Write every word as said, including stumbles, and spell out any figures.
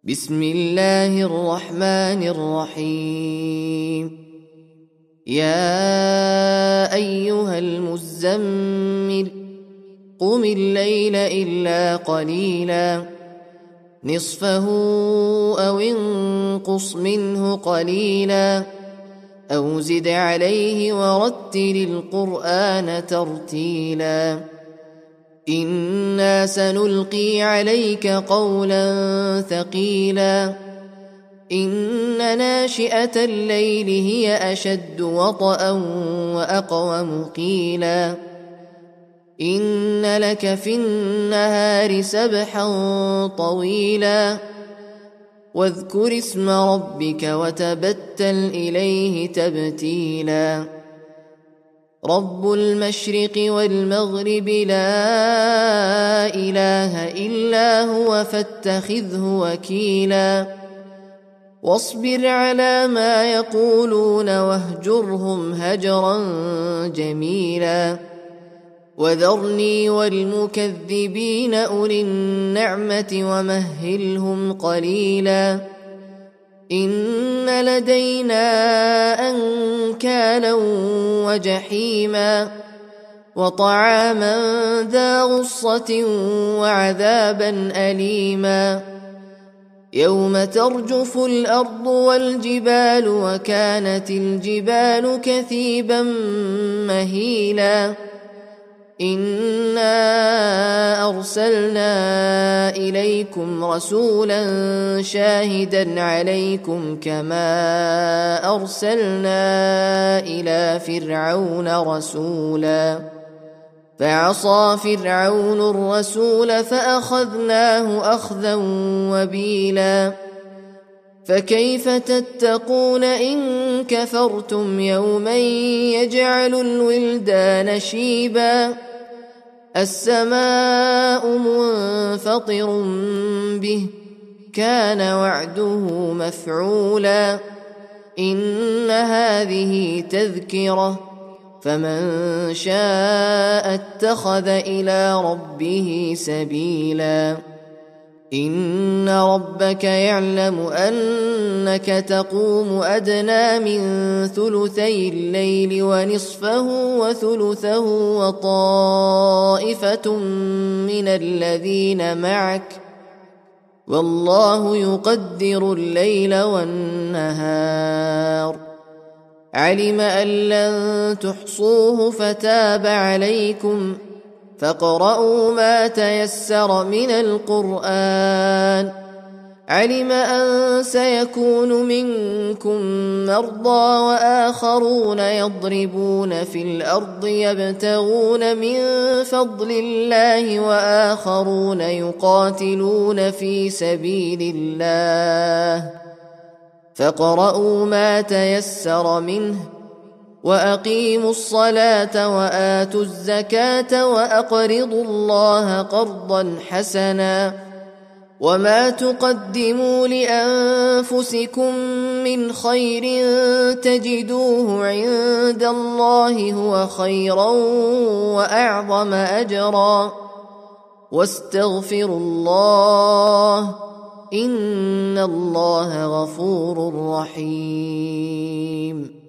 بسم الله الرحمن الرحيم. يا أيها المزمل قم الليل إلا قليلا نصفه أو انقص منه قليلا أو زد عليه ورتل القرآن ترتيلا إنا سنلقي عليك قولا ثقيلا إن ناشئة الليل هي أشد وطئا وأقوم قيلا إن لك في النهار سبحا طويلا واذكر اسم ربك وتبتل إليه تبتيلا رب المشرق والمغرب لا إله إلا هو فاتخذه وكيلا واصبر على ما يقولون واهجرهم هجرا جميلا وذرني والمكذبين أولي النعمة ومهلهم قليلا إن لدينا أنكالا وجحيما وطعاما ذا غصة وعذابا أليما يوم ترجف الأرض والجبال وكانت الجبال كثيبا مهيلا إنا أرسلنا إليكم رسولا شاهدا عليكم كما أرسلنا إلى فرعون رسولا فعصى فرعون الرسول فأخذناه أخذا وبيلا فكيف تتقون إن كفرتم يوما يجعل الولدان شيبا السماء منفطر به كان وعده مفعولا إن هذه تذكرة فمن شاء اتخذ إلى ربه سبيلا إن ربك يعلم أنك تقوم أدنى من ثلثي الليل ونصفه وثلثه وطائفة من الذين معك والله يقدر الليل والنهار علم أن لن تحصوه فتاب عليكم فاقرؤوا ما تيسر من القرآن علم أن سيكون منكم مرضى وآخرون يضربون في الأرض يبتغون من فضل الله وآخرون يقاتلون في سبيل الله فاقرؤوا ما تيسر منه وأقيموا الصلاة وآتوا الزكاة وأقرضوا الله قرضا حسنا وما تقدموا لأنفسكم من خير تجدوه عند الله هو خيرا وأعظم أجرا واستغفروا الله إن الله غفور رحيم.